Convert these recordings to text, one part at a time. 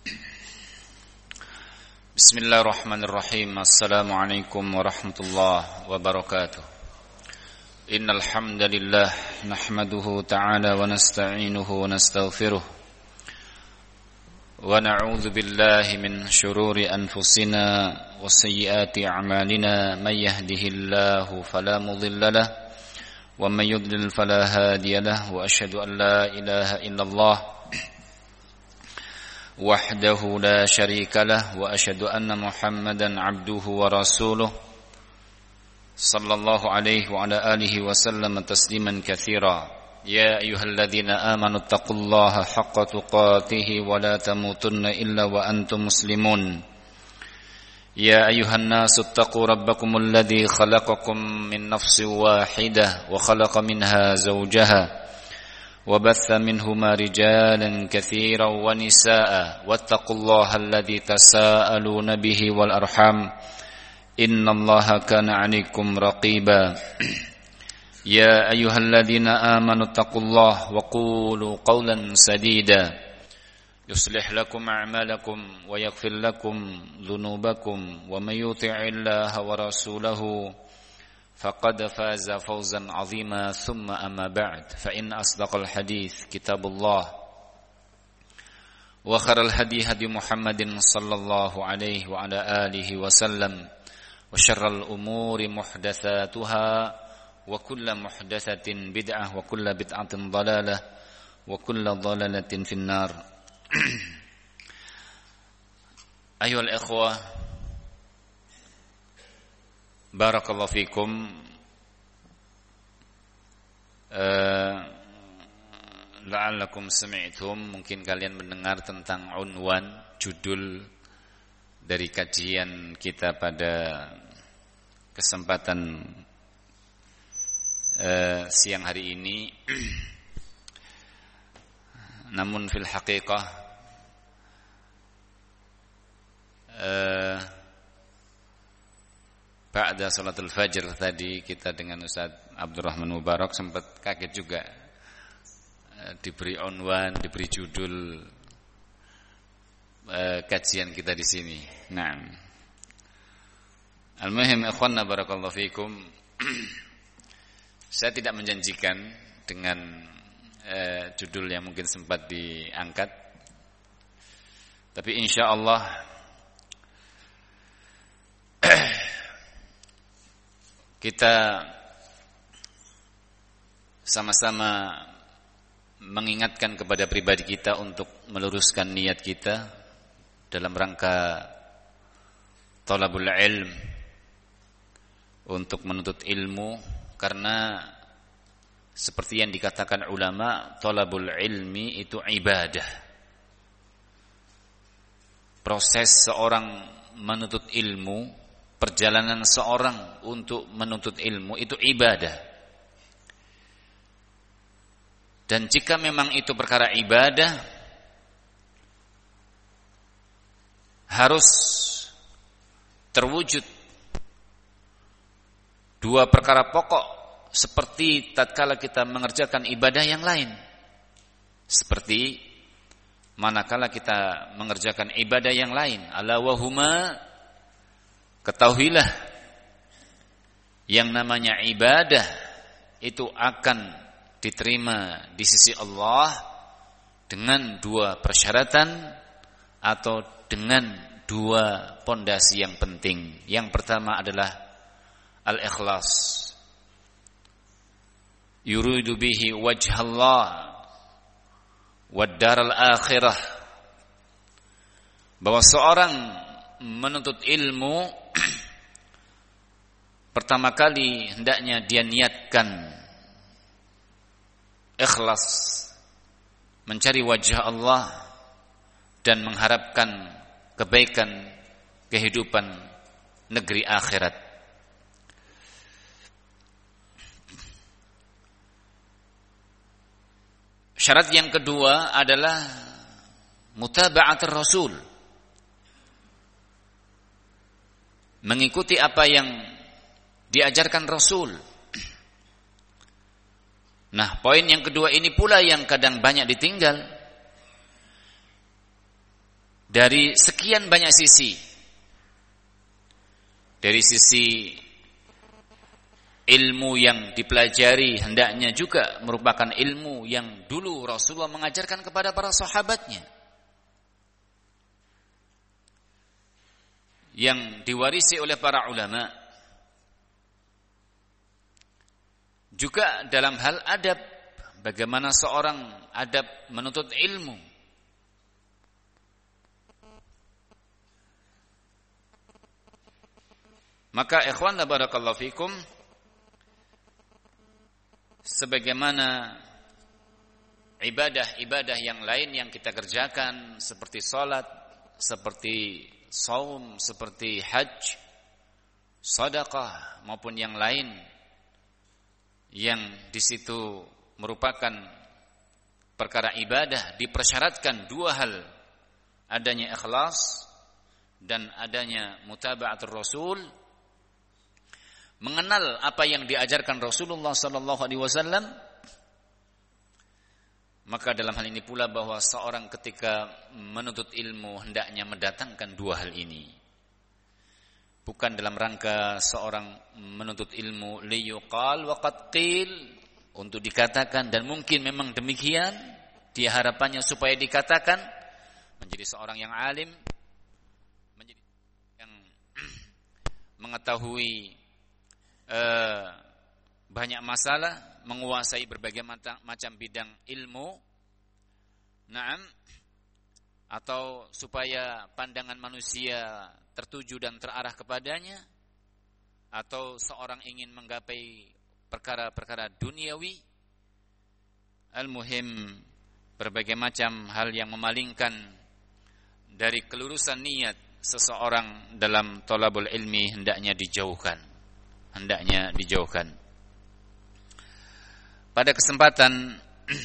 Bismillahirrahmanirrahim. Assalamualaikum warahmatullahi wabarakatuh. Innal hamdalillah nahmaduhu ta'ala wa nasta'inuhu wa nastaghfiruh. Wa na'udzu billahi min shururi anfusina wa sayyiati a'malina. May yahdihillahu fala mudilla lahu wa may yudlil fala hadiya lahu. Wa asyhadu an la ilaha illallah وحده لا شريك له وأشهد أن محمدا عبده ورسوله صلى الله عليه وعلى آله وسلم تسليما كثيرا يا أيها الذين آمنوا اتقوا الله حق تقاته ولا تموتن إلا وأنتم مسلمون يا أيها الناس اتقوا ربكم الذي خلقكم من نفس واحدة وخلق منها زوجها وبث منهما رجالا كثيرا ونساء واتقوا الله الذي تساءلون به والأرحام إن الله كان عليكم رقيبا يا أيها الذين آمنوا اتقوا الله وقولوا قولا سديدا يصلح لكم أعمالكم ويغفر لكم ذنوبكم ومن يطع الله ورسوله فقد فاز فوزا عظيما ثم أما بعد فإن أصدق الحديث كتاب الله وخير الهدي هدي محمد صلى الله عليه وعلى آله وسلم وشر الأمور محدثاتها وكل محدثة بدعة وكل بدعة ضلالة وكل ضلالة في النار. أيها الإخوة Barakallahu fikum. La'allakum sami'tum, mungkin kalian mendengar tentang unwan, judul dari kajian kita pada kesempatan siang hari ini. Namun fil haqiqah ba'da salatul fajr tadi kita dengan Ustaz Abdurrahman Mubarak sempat kaget juga, diberi unwan, diberi judul kajian kita di sini. Nah, al-muhim ikhwanna barakallahu fikum. Saya tidak menjanjikan dengan judul yang mungkin sempat diangkat, tapi insyaallah kita sama-sama mengingatkan kepada pribadi kita untuk meluruskan niat kita dalam rangka talabul ilm, untuk menuntut ilmu, karena seperti yang dikatakan ulama, talabul ilmi itu ibadah. Proses seorang menuntut ilmu, perjalanan seorang untuk menuntut ilmu itu ibadah. Dan jika memang itu perkara ibadah, harus terwujud dua perkara pokok seperti tatkala kita mengerjakan ibadah yang lain. Seperti manakala kita mengerjakan ibadah yang lain, ala wahuma, ketahuilah yang namanya ibadah itu akan diterima di sisi Allah dengan dua persyaratan atau dengan dua pondasi yang penting. Yang pertama adalah al-ikhlas. Yuridu bihi wajhallah wad daral akhirah. Bahwa seorang menuntut ilmu pertama kali hendaknya dia niatkan ikhlas, mencari wajah Allah dan mengharapkan kebaikan kehidupan negeri akhirat. Syarat yang kedua adalah mutaba'atul Rasul, mengikuti apa yang diajarkan Rasul. Nah, poin yang kedua ini pula yang kadang banyak ditinggal. dari sekian banyak sisi. Dari sisi ilmu yang dipelajari hendaknya juga merupakan ilmu yang dulu Rasulullah mengajarkan kepada para sahabatnya, yang diwarisi oleh para ulama. Juga dalam hal adab, bagaimana seorang adab menuntut ilmu. Maka ikhwan barakallahu fikum, sebagaimana ibadah-ibadah yang lain yang kita kerjakan seperti salat, seperti saum, seperti haji, sedekah maupun yang lain yang di situ merupakan perkara ibadah, dipersyaratkan dua hal, adanya ikhlas dan adanya mutaba'atur Rasul, mengenal apa yang diajarkan Rasulullah sallallahu alaihi wasallam. Maka dalam hal ini pula bahwa seorang ketika menuntut ilmu hendaknya mendatangkan dua hal ini. Bukan dalam rangka seorang menuntut ilmu liyuqal wa qad qil, untuk dikatakan dan mungkin memang demikian, dia harapannya supaya dikatakan, menjadi seorang yang alim, menjadi yang mengetahui banyak masalah, menguasai berbagai macam bidang ilmu. Naam, atau supaya pandangan manusia tertuju dan terarah kepadanya, atau seorang ingin menggapai perkara-perkara duniawi. Al-muhim, berbagai macam hal yang memalingkan dari kelurusan niat seseorang dalam thalabul ilmi hendaknya dijauhkan. Pada kesempatan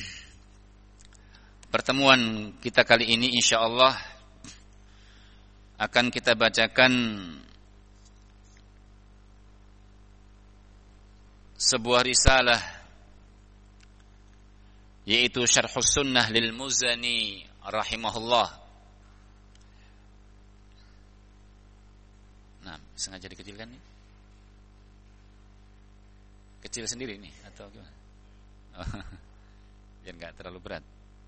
pertemuan kita kali ini, insyaallah akan kita bacakan sebuah risalah, yaitu Syarhus Sunnah lil Muzani rahimahullah. Nah, sengaja dikecilkan nih. Kecil sendiri nih atau gimana? Biar enggak terlalu berat.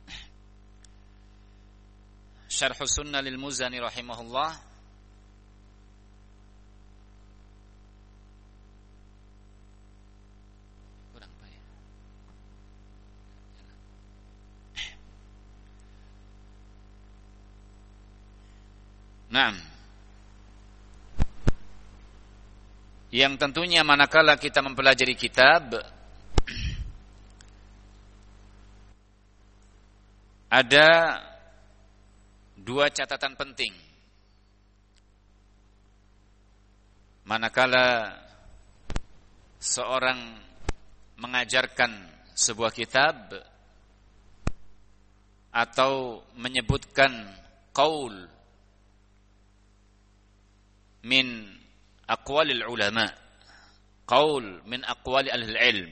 Syarhus Sunnah lil Muzani rahimahullah. Kurang apa ya? Naam. Yang tentunya manakala kita mempelajari kitab, ada dua catatan penting. Manakala seorang mengajarkan sebuah kitab atau menyebutkan qaul min aqwalil ulama, qaul min aqwali ahlil ilm,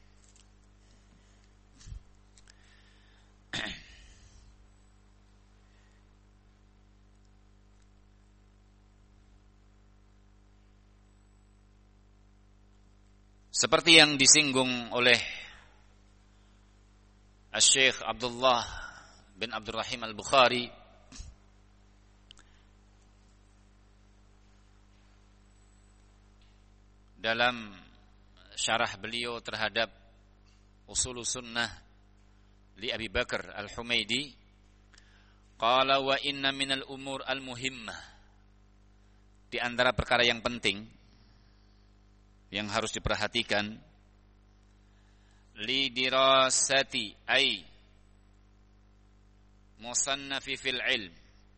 seperti yang disinggung oleh Syekh Abdullah bin Abdurrahim Al-Bukhari dalam syarah beliau terhadap Ushulus Sunnah li Abi Bakar Al-Humaidi, qala wa inna minal umur al-muhimmah, di antara perkara yang penting yang harus diperhatikan, li dirasati ay musannafi fil ilm,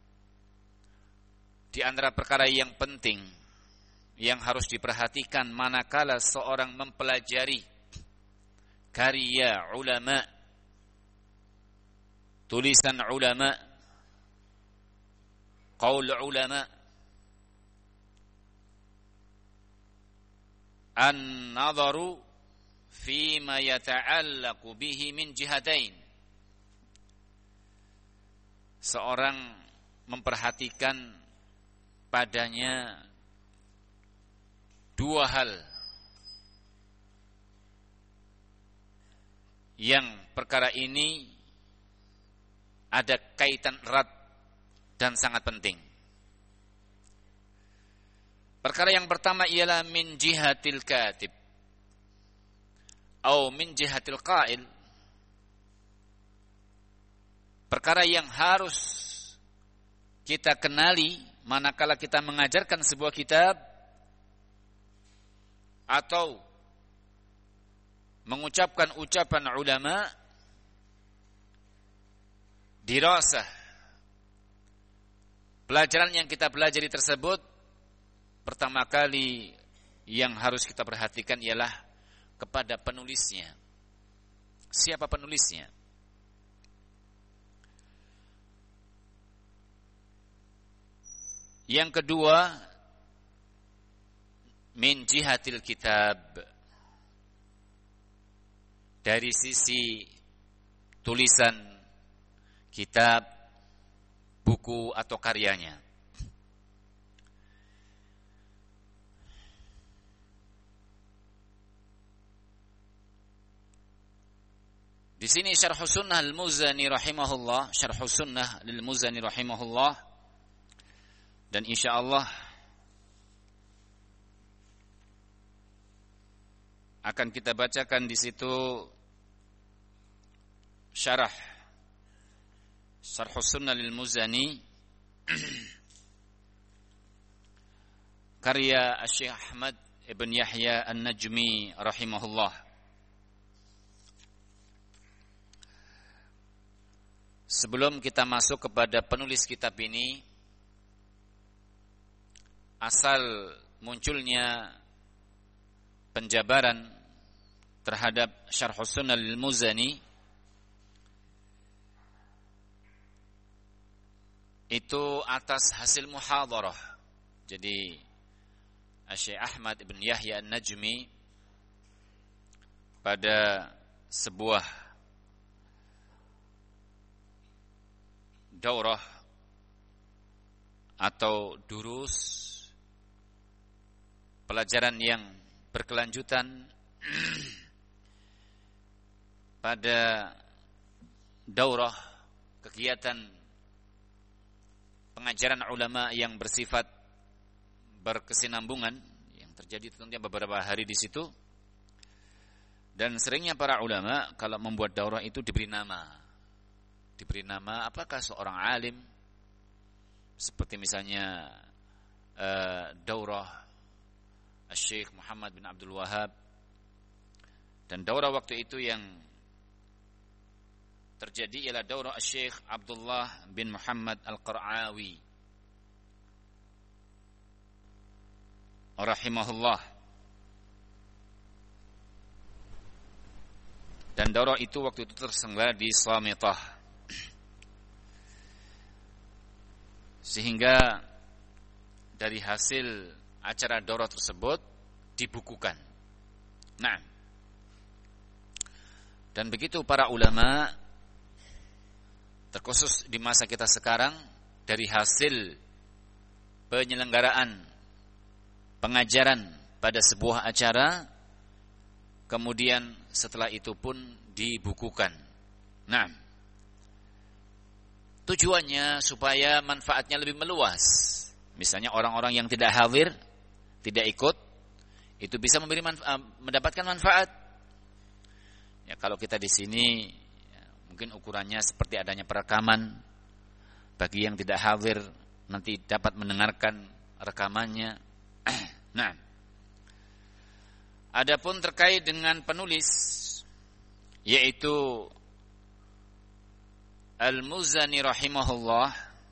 di antara perkara yang penting yang harus diperhatikan manakala seorang mempelajari karya ulama, tulisan ulama, qaul ulama, an-nadharu fima yata'allaqu bihi min jihatain. Seorang memperhatikan padanya dua hal yang perkara ini ada kaitan erat dan sangat penting. Perkara yang pertama ialah min jihatil katib atau min jihatil qail. Perkara yang harus kita kenali manakala kita mengajarkan sebuah kitab atau mengucapkan ucapan ulama, dirasah pelajaran yang kita pelajari tersebut, pertama kali yang harus kita perhatikan ialah kepada penulisnya. Siapa penulisnya? Yang kedua, min jihatil kitab, dari sisi tulisan kitab, buku atau karyanya. Di sini Syarh Sunnah Al-Muzani rahimahullah, Syarh Sunnah Al-Muzani rahimahullah, dan insyaallah akan kita bacakan di situ syarah Syarh Sunnah Al-Muzani karya Syekh Ahmad ibn Yahya An-Najmi rahimahullah. Sebelum kita masuk kepada penulis kitab ini, asal munculnya penjabaran terhadap Syarh Sunnah Al-Muzani itu atas hasil muhadarah. Jadi Syekh Ahmad ibn Yahya An-Najmi pada sebuah daurah atau durus, pelajaran yang berkelanjutan pada daurah kegiatan pengajaran ulama yang bersifat berkesinambungan yang terjadi tentunya beberapa hari di situ. Dan seringnya para ulama kalau membuat daurah itu diberi nama apakah seorang alim, seperti misalnya daurah Syekh Muhammad bin Abdul Wahab, dan daurah waktu itu yang terjadi ialah daurah Syekh Abdullah bin Muhammad Al-Qar'awi rahimahullah. Dan daurah itu waktu itu terselenggara di Samitah, sehingga dari hasil acara daurah tersebut dibukukan. Nah, dan begitu para ulama, terkhusus di masa kita sekarang, dari hasil penyelenggaraan pengajaran pada sebuah acara, kemudian setelah itu pun dibukukan. Nah, tujuannya supaya manfaatnya lebih meluas. Misalnya orang-orang yang tidak hadir, tidak ikut, itu bisa mendapatkan manfaat. Ya, kalau kita di sini ya, mungkin ukurannya seperti adanya perekaman, bagi yang tidak hadir nanti dapat mendengarkan rekamannya. Nah, adapun terkait dengan penulis, yaitu Al-Muzani rahimahullah,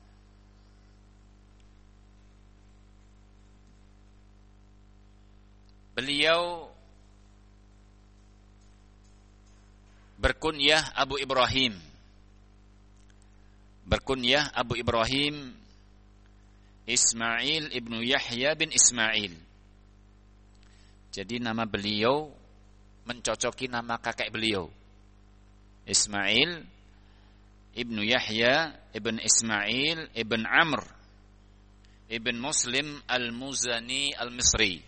beliau berkunyah Abu Ibrahim. Berkunyah Abu Ibrahim Ismail ibnu Yahya bin Ismail. Jadi nama beliau mencocoki nama kakek beliau, Ismail Ibnu Yahya ibn Ismail ibn Amr ibn Muslim al-Muzani al-Misri,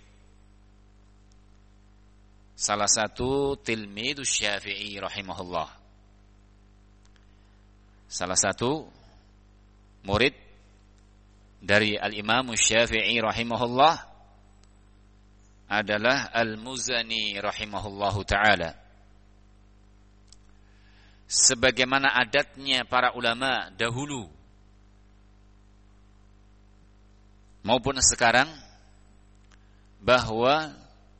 salah satu tilmidus Syafi'i rahimahullah, salah satu murid dari al-Imam Syafi'i rahimahullah adalah al-Muzani rahimahullahu ta'ala. Sebagaimana adatnya para ulama dahulu maupun sekarang, bahwa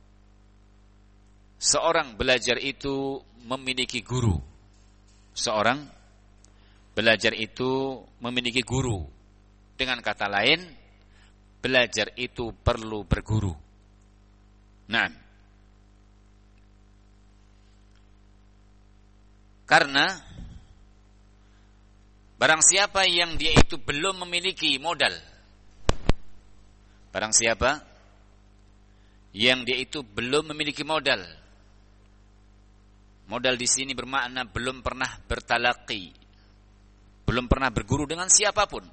seorang belajar itu memiliki guru. Seorang belajar itu memiliki guru. Dengan kata lain, belajar itu perlu berguru. Nah, karena barang siapa yang dia itu belum memiliki modal, barang siapa yang dia itu belum memiliki modal, modal di sini bermakna belum pernah bertalaqi, belum pernah berguru dengan siapapun,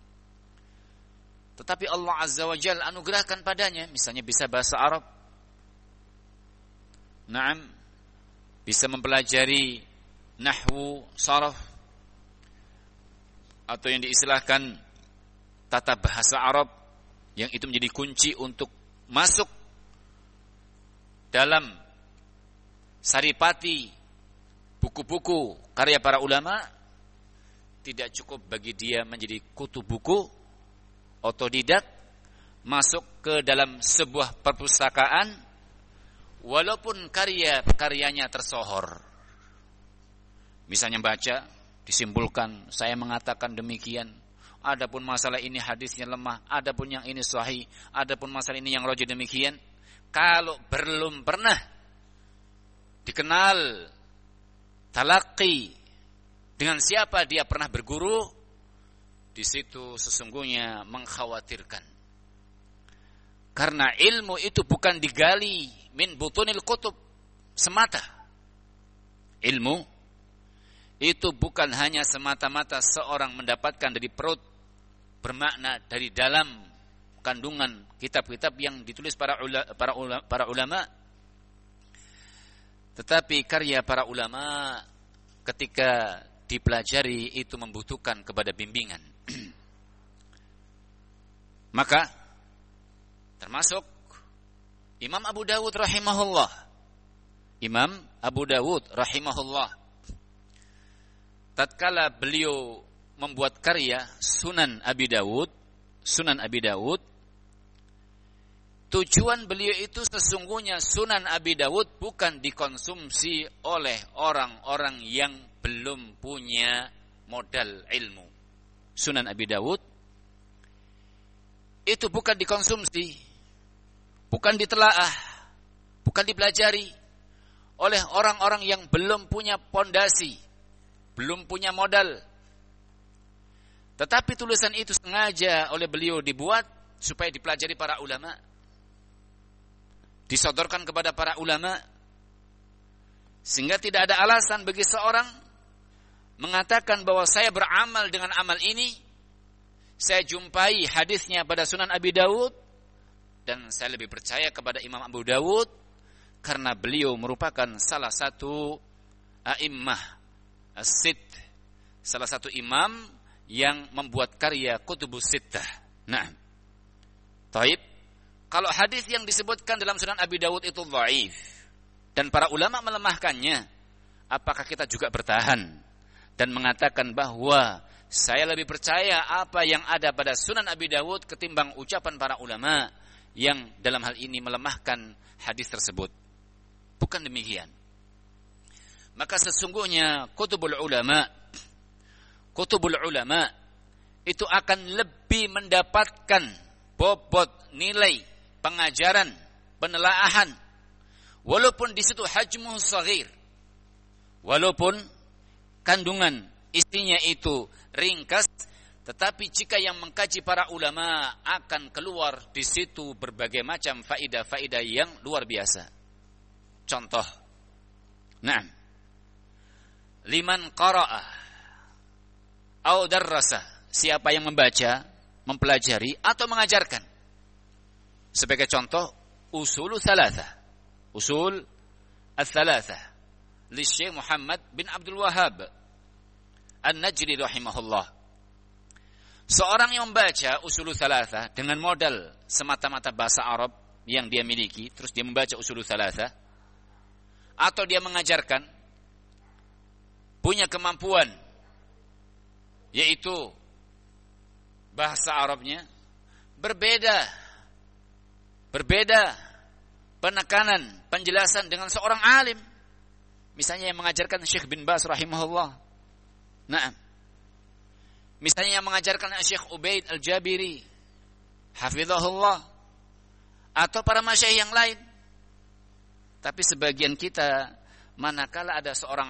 tetapi Allah Azza wa Jalla anugerahkan padanya, misalnya bisa bahasa Arab, na'am, bisa mempelajari nahwu, saraf, atau yang diistilahkan tata bahasa Arab, yang itu menjadi kunci untuk masuk dalam saripati buku-buku karya para ulama. Tidak cukup bagi dia menjadi kutu buku, otodidak, masuk ke dalam sebuah perpustakaan, walaupun karya-karyanya tersohor. Misalnya baca, disimpulkan, saya mengatakan demikian, adapun masalah ini hadisnya lemah, adapun yang ini sahih, adapun masalah ini yang rajih demikian. Kalau belum pernah dikenal talaqi, dengan siapa dia pernah berguru, di situ sesungguhnya mengkhawatirkan. Karena ilmu itu bukan digali min butunil kutub semata. Ilmu itu bukan hanya semata-mata seorang mendapatkan dari perut, bermakna dari dalam kandungan kitab-kitab yang ditulis para ulama, tetapi karya para ulama ketika dipelajari itu membutuhkan kepada bimbingan. Maka termasuk Imam Abu Dawud rahimahullah. Imam Abu Dawud rahimahullah, tatkala beliau membuat karya Sunan Abi Dawud, tujuan beliau itu sesungguhnya Sunan Abi Dawud bukan dikonsumsi oleh orang-orang yang belum punya modal ilmu. Sunan Abi Dawud itu bukan dikonsumsi, bukan ditelaah, bukan dipelajari oleh orang-orang yang belum punya pondasi, belum punya modal. Tetapi tulisan itu sengaja oleh beliau dibuat supaya dipelajari para ulama, disodorkan kepada para ulama, sehingga tidak ada alasan bagi seorang mengatakan bahwa saya beramal dengan amal ini, saya jumpai hadisnya pada Sunan Abi Dawud, dan saya lebih percaya kepada Imam Abu Dawud karena beliau merupakan salah satu a'immah as-sitt, salah satu imam yang membuat karya Kutubus Sittah. Nah, taib, kalau hadis yang disebutkan dalam Sunan Abi Dawud itu dhaif dan para ulama melemahkannya, apakah kita juga bertahan dan mengatakan bahwa saya lebih percaya apa yang ada pada Sunan Abi Dawud ketimbang ucapan para ulama yang dalam hal ini melemahkan hadis tersebut? Bukan demikian. Maka sesungguhnya kutubul ulama itu akan lebih mendapatkan bobot nilai pengajaran, penelaahan, walaupun di situ hajmuh saghir, walaupun kandungan isinya itu ringkas, tetapi jika yang mengkaji para ulama akan keluar di situ berbagai macam faidah-faidah yang luar biasa. Contoh, liman qara'a au darrasa, siapa yang membaca, mempelajari atau mengajarkan. Sebagai contoh, usul tsalatsa. Usul ats-tsalatsa li Syekh Muhammad bin Abdul Wahhab An-Najri rahimahullah. Seorang yang membaca usul tsalatsa dengan modal semata-mata bahasa Arab yang dia miliki, terus dia membaca usul tsalatsa, atau dia mengajarkan, punya kemampuan yaitu bahasa Arabnya, berbeda penekanan, penjelasan dengan seorang alim. Misalnya yang mengajarkan Syekh bin Baz rahimahullah. Naam. Misalnya yang mengajarkan Syekh Ubaid Al-Jabiri hafizahullah, atau para masyayikh yang lain. Tapi sebagian kita, manakala ada seorang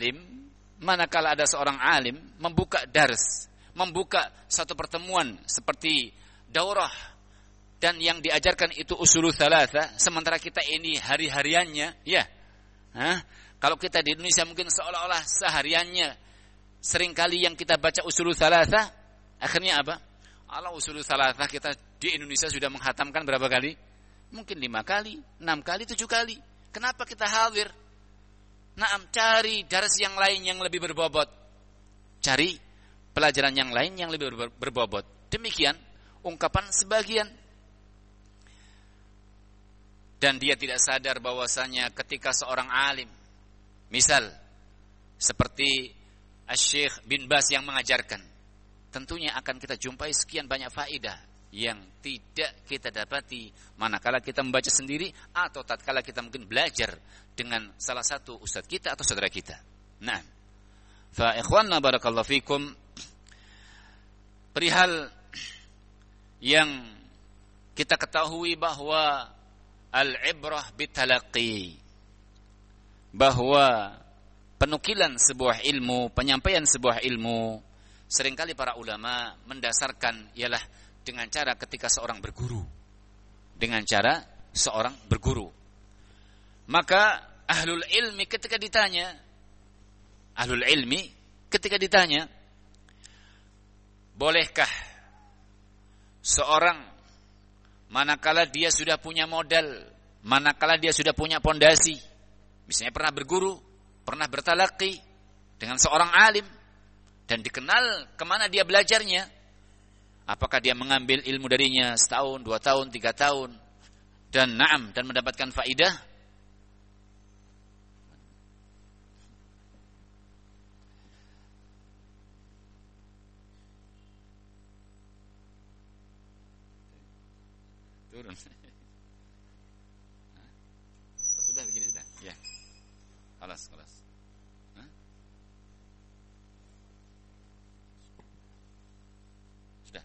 alim membuka dars, membuka satu pertemuan seperti daurah, dan yang diajarkan itu usulul tsalatsa, sementara kita ini hari-hariannya, ya. Kalau kita di Indonesia mungkin seolah-olah sehariannya seringkali yang kita baca usulul tsalatsa, akhirnya apa? Usulul tsalatsa kita di Indonesia sudah menghatamkan berapa kali? Mungkin 5 kali, 6 kali, 7 kali. Kenapa kita hadir? Cari dars yang lain yang lebih berbobot. Cari pelajaran yang lain yang lebih berbobot. Demikian ungkapan sebagian. Dan dia tidak sadar bahwasanya ketika seorang alim, misal seperti Syekh bin Baz yang mengajarkan, tentunya akan kita jumpai sekian banyak faedah yang tidak kita dapati manakala kita membaca sendiri atau tatkala kita mungkin belajar dengan salah satu ustadz kita atau saudara kita. Nah, fa ikhwanna barakallahu fikum, perihal yang kita ketahui bahwa al-ibrah bitalaqi, bahwa penukilan sebuah ilmu, penyampaian sebuah ilmu, seringkali para ulama mendasarkan ialah dengan cara ketika seorang berguru. Dengan cara seorang berguru. Maka ahlul ilmi ketika ditanya, bolehkah seorang manakala dia sudah punya modal, manakala dia sudah punya pondasi, misalnya pernah berguru, pernah bertalaqi dengan seorang alim, dan dikenal kemana dia belajarnya, apakah dia mengambil ilmu darinya setahun, 2 tahun, 3 tahun, dan mendapatkan faidah? Turun. Sudah begini sudah. Ya. Kelas. Sudah.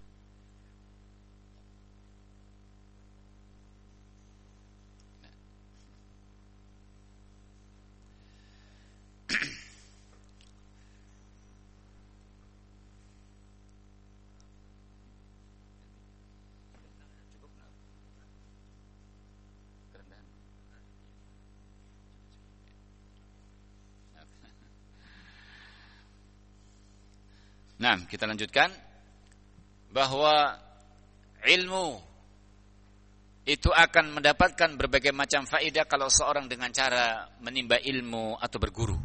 Nah, kita lanjutkan bahwa ilmu itu akan mendapatkan berbagai macam faedah kalau seorang dengan cara menimba ilmu atau berguru.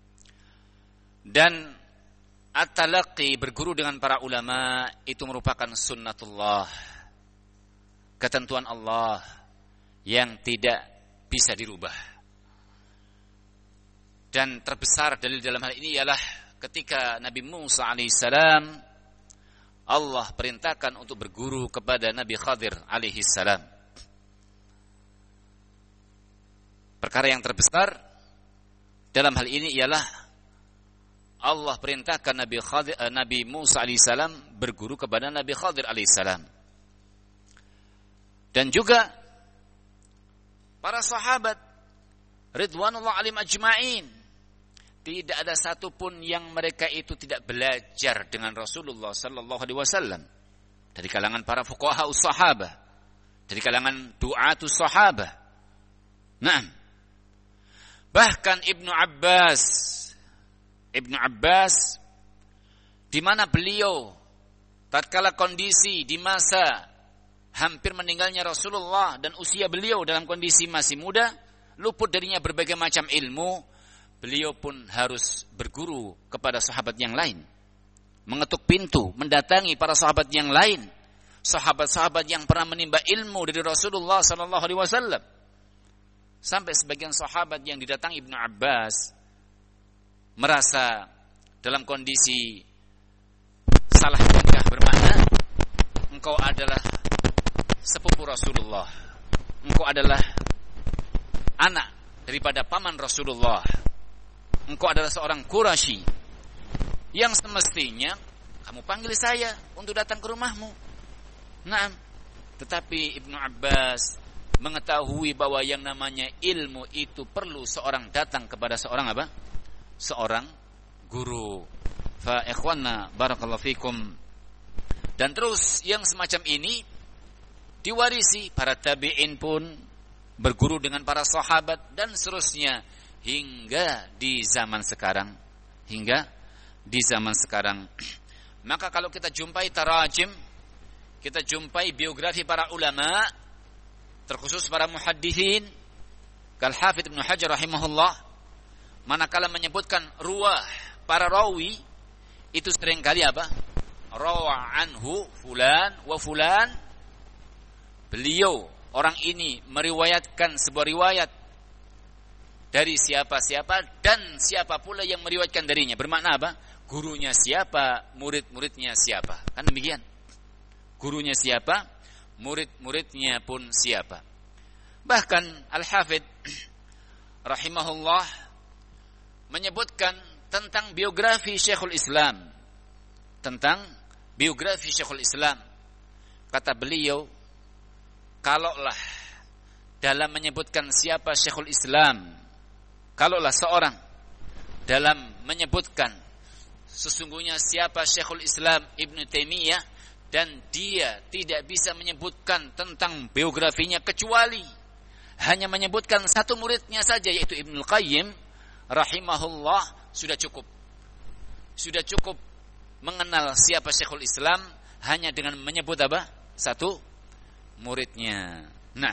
Dan at-talaqi, berguru dengan para ulama, itu merupakan sunnatullah, ketentuan Allah yang tidak bisa dirubah. Dan terbesar dalil dalam hal ini ialah ketika Nabi Musa alaihissalam, Allah perintahkan untuk berguru kepada Nabi Khadir alaihissalam. Perkara yang terbesar dalam hal ini ialah Allah perintahkan Nabi Musa alaihissalam berguru kepada Nabi Khadir alaihissalam. Dan juga para sahabat ridwanullah alim ajma'in, tidak ada satupun yang mereka itu tidak belajar dengan Rasulullah sallallahu alaihi wasallam, dari kalangan para fuqaha sahabah, dari kalangan du'atus sahabah. Nah, bahkan Ibnu Abbas di mana beliau tatkala kondisi di masa hampir meninggalnya Rasulullah dan usia beliau dalam kondisi masih muda, luput darinya berbagai macam ilmu, beliau pun harus berguru kepada sahabat yang lain, mengetuk pintu, mendatangi para sahabat yang lain, sahabat-sahabat yang pernah menimba ilmu dari Rasulullah sallallahu alaihi wasallam. Sampai sebagian sahabat yang didatangi Ibnu Abbas merasa dalam kondisi salah tingkah bermakna, engkau adalah sepupu Rasulullah, engkau adalah anak daripada paman Rasulullah, engkau adalah seorang Quraisy yang semestinya kamu panggil saya untuk datang ke rumahmu. Nah, tetapi Ibnu Abbas mengetahui bahwa yang namanya ilmu itu perlu seorang datang kepada seorang apa? Seorang guru. Fa ikhwanna barakallahu fikum. Dan terus yang semacam ini diwarisi para tabi'in pun berguru dengan para sahabat dan seterusnya hingga di zaman sekarang. Maka kalau kita jumpai tarajim, kita jumpai biografi para ulama, terkhusus para muhaddithin, kal Hafidz Ibnu Hajar rahimahullah, manakala menyebutkan ruwah para rawi, itu seringkali apa? Rawa anhu fulan wa fulan. Beliau, orang ini meriwayatkan sebuah riwayat dari siapa-siapa dan siapa pula yang meriwayatkan darinya. Bermakna apa? Gurunya siapa, murid-muridnya siapa. Kan demikian. Gurunya siapa, murid-muridnya pun siapa. Bahkan Al-Hafidz rahimahullah menyebutkan tentang biografi Syekhul Islam. Kata beliau, kalaulah dalam menyebutkan siapa Syekhul Islam, kalaulah seorang dalam menyebutkan sesungguhnya siapa Syekhul Islam Ibnu Taimiyah, dan dia tidak bisa menyebutkan tentang biografinya kecuali hanya menyebutkan satu muridnya saja, yaitu Ibnul Qayyim rahimahullah, sudah cukup mengenal siapa Syekhul Islam hanya dengan menyebut apa? Satu muridnya. Nah,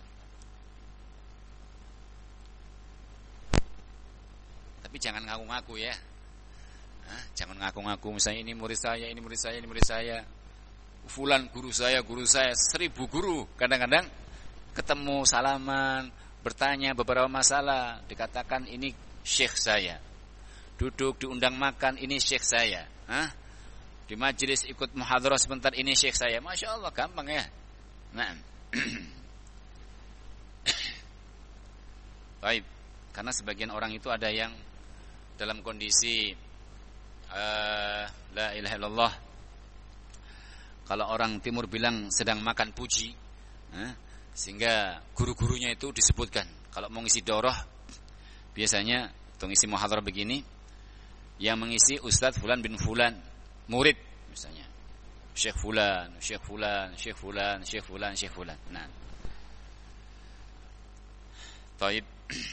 tapi jangan ngaku-ngaku ya. Jangan ngaku-ngaku misalnya ini murid saya. Fulan guru saya, 1000 guru. Kadang-kadang ketemu salaman, bertanya beberapa masalah, dikatakan ini syekh saya. Duduk diundang makan, ini syekh saya. Di majelis ikut muhadharah sebentar, ini syekh saya. Masya Allah, gampang ya. Nah, baik. Karena sebagian orang itu ada yang dalam kondisi la ilaha illallah. Kalau orang timur bilang sedang makan puji, sehingga guru-gurunya itu disebutkan. Kalau mau ngisi daurah, biasanya untuk ngisi muhadharah begini, yang mengisi Ustadz Fulan bin Fulan, murid misalnya Syekh Fulan. Nah, taib.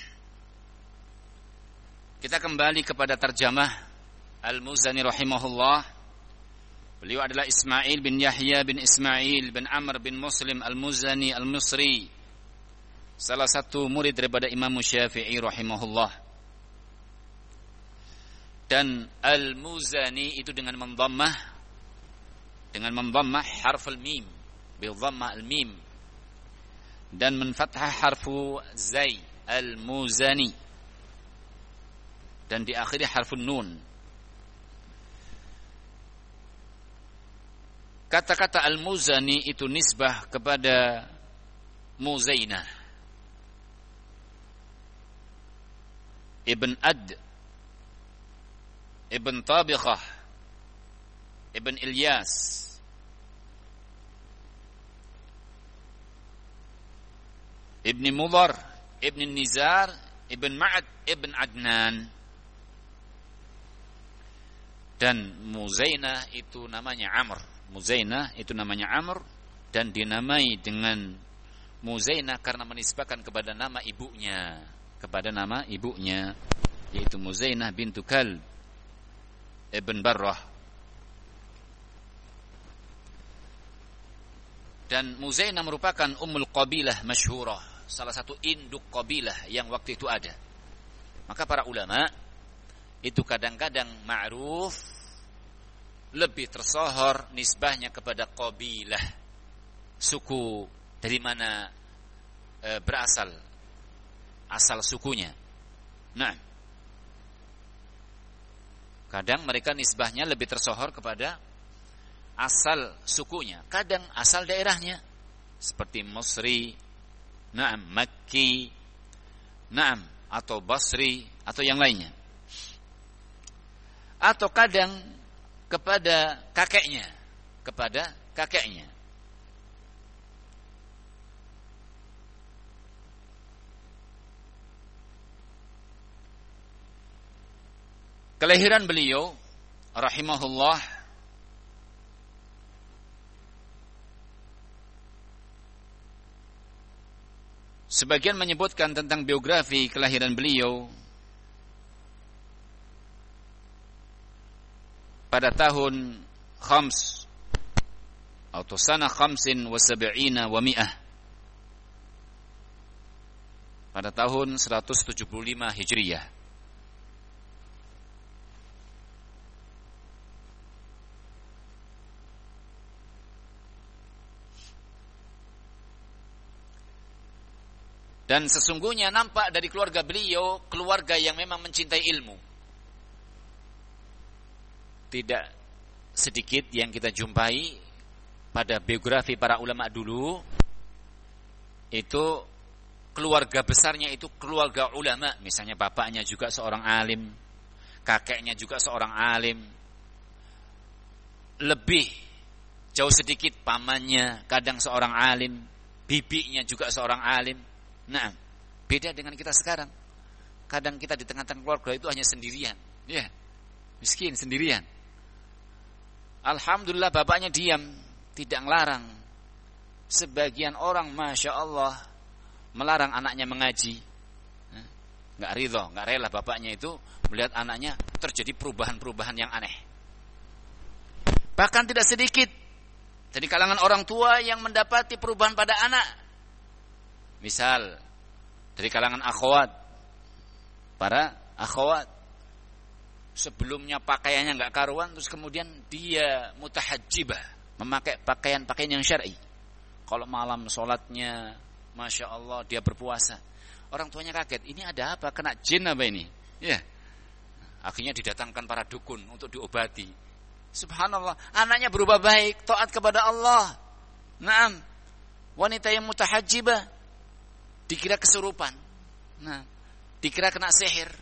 Kita kembali kepada tarjamah Al-Muzani rahimahullah. Beliau adalah Ismail bin Yahya bin Ismail bin Amr bin Muslim Al-Muzani Al-Misri, salah satu murid daripada Imam Syafi'i rahimahullah. Dan Al-Muzani itu dengan mendhammah harf al-mim, bil dhamma al-mim, dan menfathah harfu zai, Al-Muzani, dan diakhiri harfun nun. Kata-kata Al-Muzani itu nisbah kepada Muzainah Ibn Ad, Ibn Tabiqah, Ibn Ilyas, Ibn Mudhar, Ibn Nizar, Ibn Ma'ad, Ibn Adnan. Dan Muzainah itu namanya Amr. Dan dinamai dengan Muzainah karena menisbahkan kepada nama ibunya, yaitu Muzainah bintu Kalb Ibn Barrah Dan Muzainah merupakan ummul qabilah masyhurah, salah satu induk qabilah yang waktu itu ada. Maka para ulama itu kadang-kadang ma'ruf lebih tersohor nisbahnya kepada qabilah, suku dari mana berasal, asal sukunya. Nah, kadang mereka nisbahnya lebih tersohor kepada asal sukunya, kadang asal daerahnya, seperti Masri, na'am, Makki, na'am, atau Basri, atau yang lainnya. Atau kadang kepada kakeknya, Kelahiran beliau rahimahullah sebagian menyebutkan tentang biografi kelahiran beliau pada tahun khams atau sana khamsin wa sab'ina wa mi'ah, pada tahun 175 Hijriyah. Dan sesungguhnya nampak dari keluarga beliau, keluarga yang memang mencintai ilmu. Tidak sedikit yang kita jumpai pada biografi para ulama dulu, itu keluarga besarnya itu keluarga ulama. Misalnya bapaknya juga seorang alim, kakeknya juga seorang alim. Lebih jauh sedikit pamannya kadang seorang alim, bibinya juga seorang alim. Nah, beda dengan kita sekarang. Kadang kita di tengah-tengah keluarga itu hanya sendirian, ya, miskin sendirian. Alhamdulillah bapaknya diam, tidak ngelarang. Sebagian orang, masya Allah, melarang anaknya mengaji. Nggak ridho, nggak rela bapaknya itu melihat anaknya terjadi perubahan-perubahan yang aneh. Bahkan tidak sedikit dari kalangan orang tua yang mendapati perubahan pada anak. Misal dari kalangan akhwat, para akhwat sebelumnya pakaiannya enggak karuan, terus kemudian dia mutahajjibah, memakai pakaian-pakaian yang syar'i. Kalau malam sholatnya, masya Allah, dia berpuasa. Orang tuanya kaget, ini ada apa? Kena jin apa ini? Ya, akhirnya didatangkan para dukun untuk diobati. Subhanallah, anaknya berubah baik, taat kepada Allah. Naam, wanita yang mutahajjibah dikira kesurupan, nah, dikira kena sihir.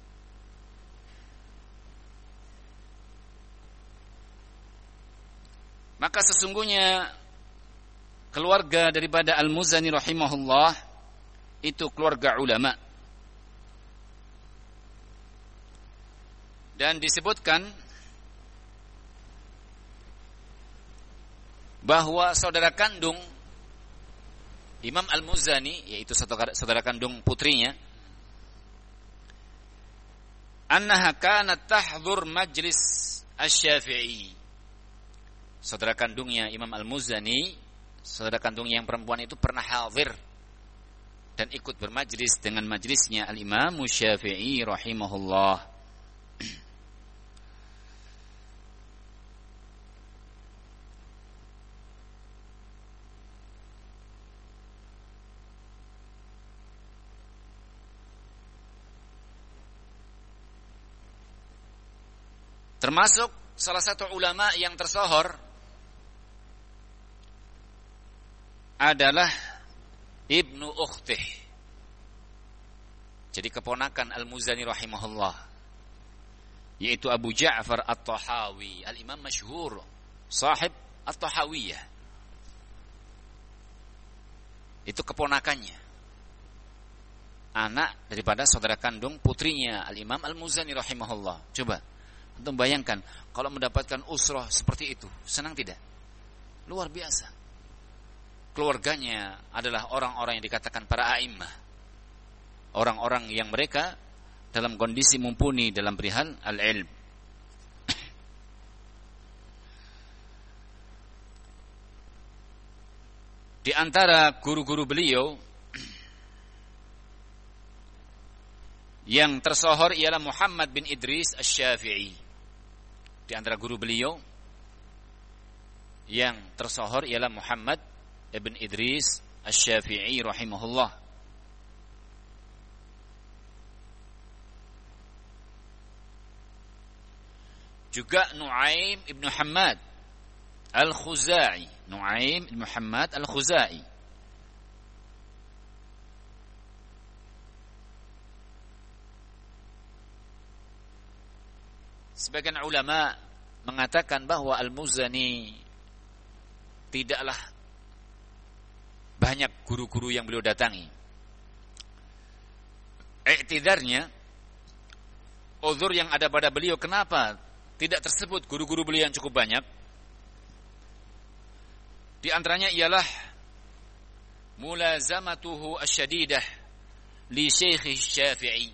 Maka sesungguhnya keluarga daripada Al-Muzani rahimahullah itu keluarga ulama. Dan disebutkan bahwa saudara kandung Imam Al-Muzani, yaitu saudara kandung putrinya, annaha kanat tahdhur majlis asy-Syafi'i. Saudara kandungnya Imam Al-Muzani, saudara kandungnya yang perempuan itu pernah hadir dan ikut bermajlis dengan majlisnya Al-Imam Syafi'i rahimahullah. Termasuk salah satu ulama yang tersohor adalah Ibnu Ukhtih. Jadi keponakan Al-Muzani rahimahullah, yaitu Abu Ja'far At-Tahawi, al-imam masyhur, sahib At-Tahawiyah. Itu keponakannya, anak daripada saudara kandung putrinya Al-Imam Al-Muzani rahimahullah. Coba untuk bayangkan kalau mendapatkan usrah seperti itu, senang tidak? Luar biasa. Keluarganya adalah orang-orang yang dikatakan para a'immah, orang-orang yang mereka dalam kondisi mumpuni dalam perihal al-ilm. Di antara guru-guru beliau yang tersohor ialah Muhammad bin Idris Asy-Syafi'i. Di antara guru beliau yang tersohor ialah Muhammad bin Idris Asy-Syafi'i rahimahullah. Juga Nu'aim ibn Hammad Al-Khuzai. Nu'aim ibn Hammad Al-Khuzai. Sebagian ulama mengatakan bahwa Al-Muzani tidaklah banyak guru-guru yang beliau datangi. Iktidarnya, uzur yang ada pada beliau kenapa tidak tersebut guru-guru beliau yang cukup banyak? Di antaranya ialah mulazamatuhu asyadidah li Syekh Syafi'i.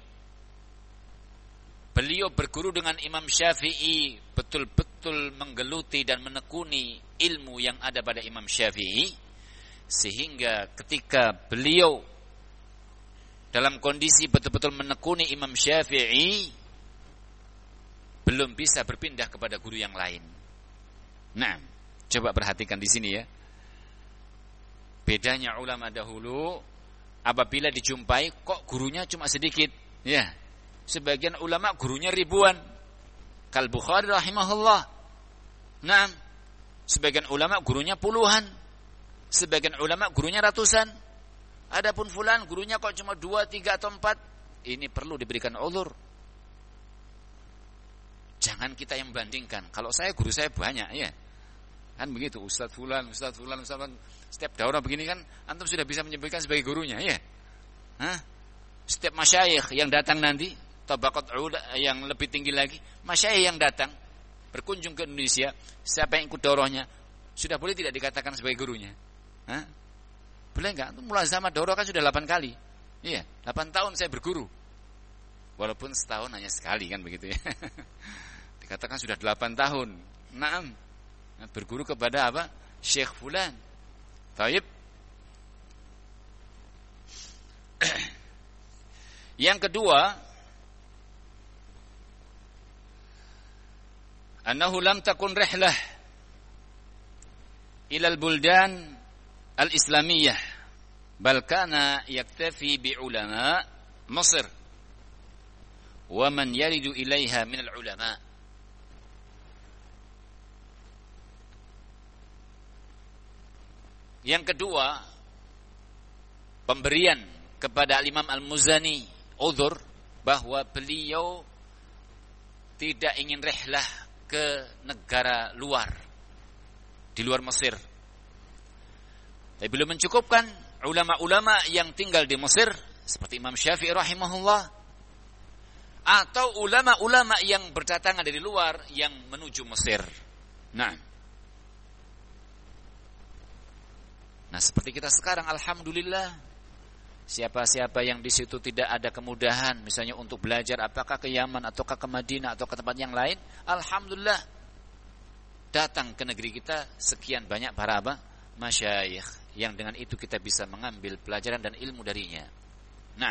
Beliau berguru dengan Imam Syafi'i, betul-betul menggeluti dan menekuni ilmu yang ada pada Imam Syafi'i, sehingga ketika beliau dalam kondisi betul-betul menekuni Imam Syafi'i, belum bisa berpindah kepada guru yang lain. Nah, coba perhatikan di sini ya. Bedanya ulama dahulu, apabila dijumpai kok gurunya cuma sedikit, ya. Sebagian ulama gurunya ribuan. Kal Bukhari rahimahullah. Nah, sebagian ulama gurunya puluhan. Sebagian ulama gurunya ratusan. Adapun fulan gurunya kok cuma 2, 3 atau 4. Ini perlu diberikan uzur. Jangan kita yang bandingkan. Kalau saya, guru saya banyak, ya. Kan begitu, Ustaz fulan. Setiap daurah begini kan antum sudah bisa menyebutkan sebagai gurunya, ya. Setiap masyayikh yang datang nanti, tabaqat yang lebih tinggi lagi, masyayikh yang datang berkunjung ke Indonesia, siapa yang ikut daurahnya, sudah boleh tidak dikatakan sebagai gurunya? Boleh enggak? Mulazamah daurah kan sudah 8 kali. Iya, 8 tahun saya berguru. Walaupun setahun hanya sekali kan begitu ya. Dikatakan sudah 8 tahun. Naam. Berguru kepada apa? Syekh fulan. Taib. Yang kedua, annahu lam takun rihlah ila al-buldan al-islamiyah, bal kana yaktafi bi ulama Mesir wa man yaridu ilaiha min al-ulama. Yang kedua, pemberian kepada Imam Al-Muzani uzur bahwa beliau tidak ingin rihlah ke negara luar, di luar Mesir. Tapi belum mencukupkan ulama-ulama yang tinggal di Mesir seperti Imam Syafi'i rahimahullah, atau ulama-ulama yang berdatangan dari luar yang menuju Mesir. Nah, seperti kita sekarang, alhamdulillah, siapa-siapa yang di situ tidak ada kemudahan, misalnya untuk belajar, apakah ke Yaman ataukah ke Madinah atau ke tempat yang lain, alhamdulillah, datang ke negeri kita sekian banyak para masyayikh, yang dengan itu kita bisa mengambil pelajaran dan ilmu darinya. Nah,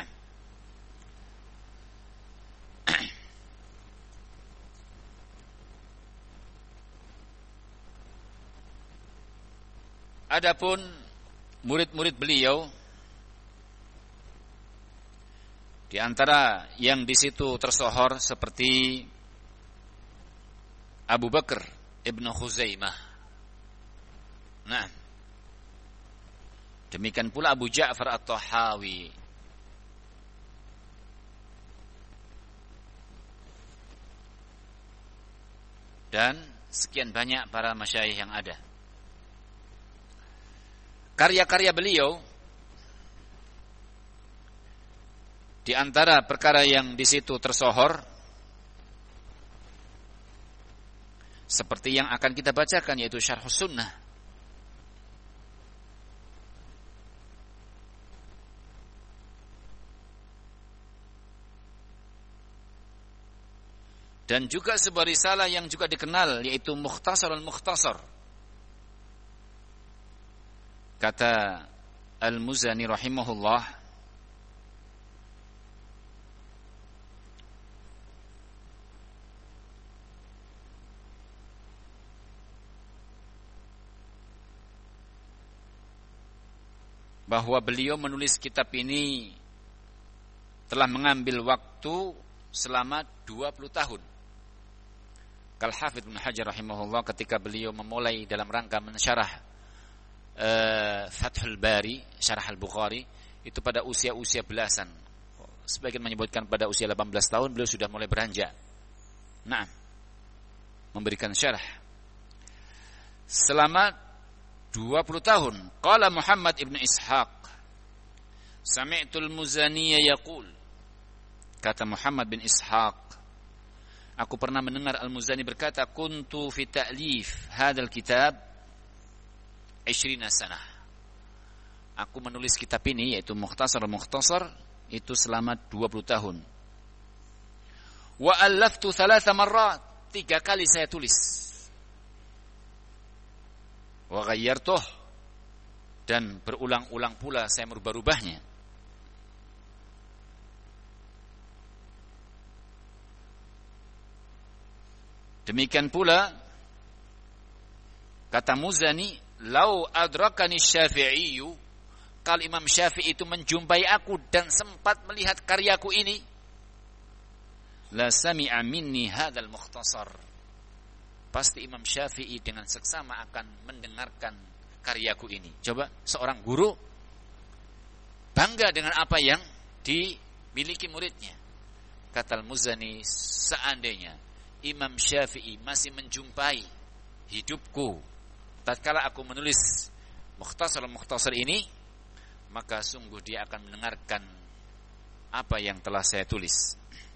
adapun murid-murid beliau, di antara yang di situ tersohor seperti Abu Bakar Ibnu Khuzaimah. Nah, demikian pula Abu Ja'far At-Tahawi. Dan sekian banyak para masyayikh yang ada. Karya-karya beliau, di antara perkara yang di situ tersohor, seperti yang akan kita bacakan, yaitu Syarhus Sunnah. Dan juga sebuah risalah yang juga dikenal, yaitu Mukhtasar al-Mukhtasar. Kata Al-Muzani rahimahullah, bahwa beliau menulis kitab ini telah mengambil waktu selama 20 tahun. Kal Hafidz Ibnu Hajar rahimahullah ketika beliau memulai dalam rangka mensyarah Fathul Bari, syarah Al-Bukhari, itu pada usia belasan. Sebagian menyebutkan pada usia 18 tahun beliau sudah mulai beranjak. Nah, memberikan syarah. Selama 20 tahun. Qala Muhammad ibn Ishaq, Sami'tul Muzani yaqul. Kata Muhammad bin Ishaq, aku pernah mendengar Al-Muzani berkata, kuntu fi ta'lif hadzal kitab 20 sanah. Aku menulis kitab ini, yaitu Mukhtasar itu selama 20 tahun. Wa allaftu 3 marrat, 3 kali saya tulis. Wa ghayyartuh, dan berulang-ulang pula saya merubah-rubahnya. Demikian pula kata Muzani, lau adrakani Syafi'i, kalau Imam Syafi'i itu menjumpai aku dan sempat melihat karyaku ini, la sami'a minni hadzal mukhtasar, pasti Imam Syafi'i dengan seksama akan mendengarkan karyaku ini. Coba seorang guru bangga dengan apa yang dimiliki muridnya. Kata Al-Muzani, seandainya Imam Syafi'i masih menjumpai hidupku tatkala aku menulis Mukhtasar ini, maka sungguh dia akan mendengarkan apa yang telah saya tulis.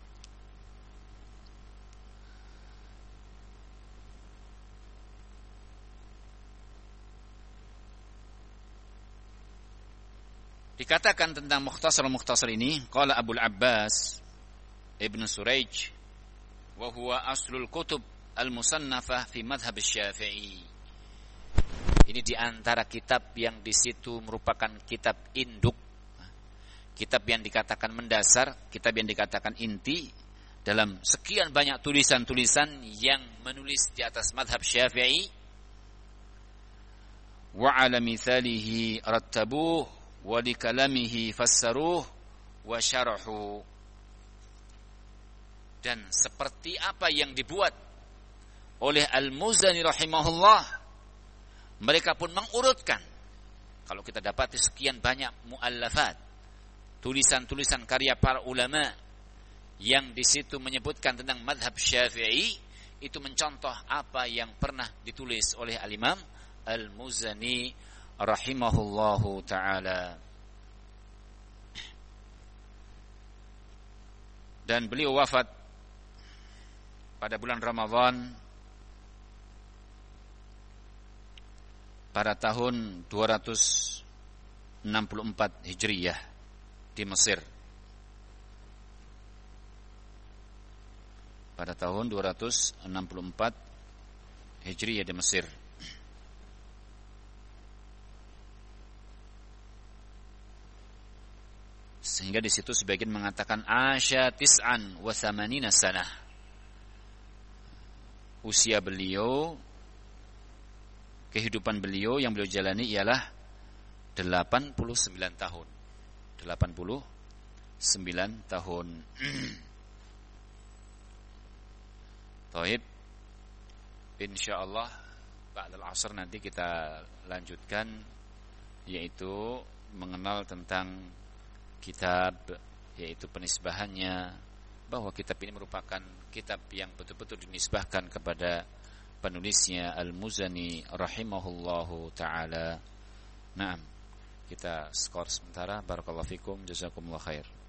Dikatakan tentang Mukhtasar ini, qala Abul Abbas Ibn Suraij, wa huwa aslul kutub al-musannafah fi madhhab Syafi'i. Ini di antara kitab yang di situ merupakan kitab induk, kitab yang dikatakan mendasar, kitab yang dikatakan inti dalam sekian banyak tulisan-tulisan yang menulis di atas madhab Syafi'i. Wa ala mithalihi rattabuh wa li kalamihi fassaruh wa syarahu, dan seperti apa yang dibuat oleh Al-Muzani rahimahullah, mereka pun mengurutkan. Kalau kita dapati sekian banyak muallafat, tulisan-tulisan karya para ulama yang di situ menyebutkan tentang madhab Syafi'i, itu mencontoh apa yang pernah ditulis oleh Al-Imam Al-Muzani rahimahullahu ta'ala. Dan beliau wafat pada bulan Ramadan pada tahun 264 Hijriyah di Mesir. Pada tahun 264 Hijriyah di Mesir. Sehingga di situ sebagian mengatakan asya tis'an wa thamanina sanah. Usia beliau, kehidupan beliau yang beliau jalani ialah 89 tahun. 89 tahun. Taib. Insyaallah ba'dal asar nanti kita lanjutkan, yaitu mengenal tentang kitab, yaitu penisbahannya, bahwa kitab ini merupakan kitab yang betul-betul dinisbahkan kepada penulisnya Al-Muzani rahimahullahu ta'ala. Naam, kita skor sementara. Barakallahu fikum, jazakumullah khair.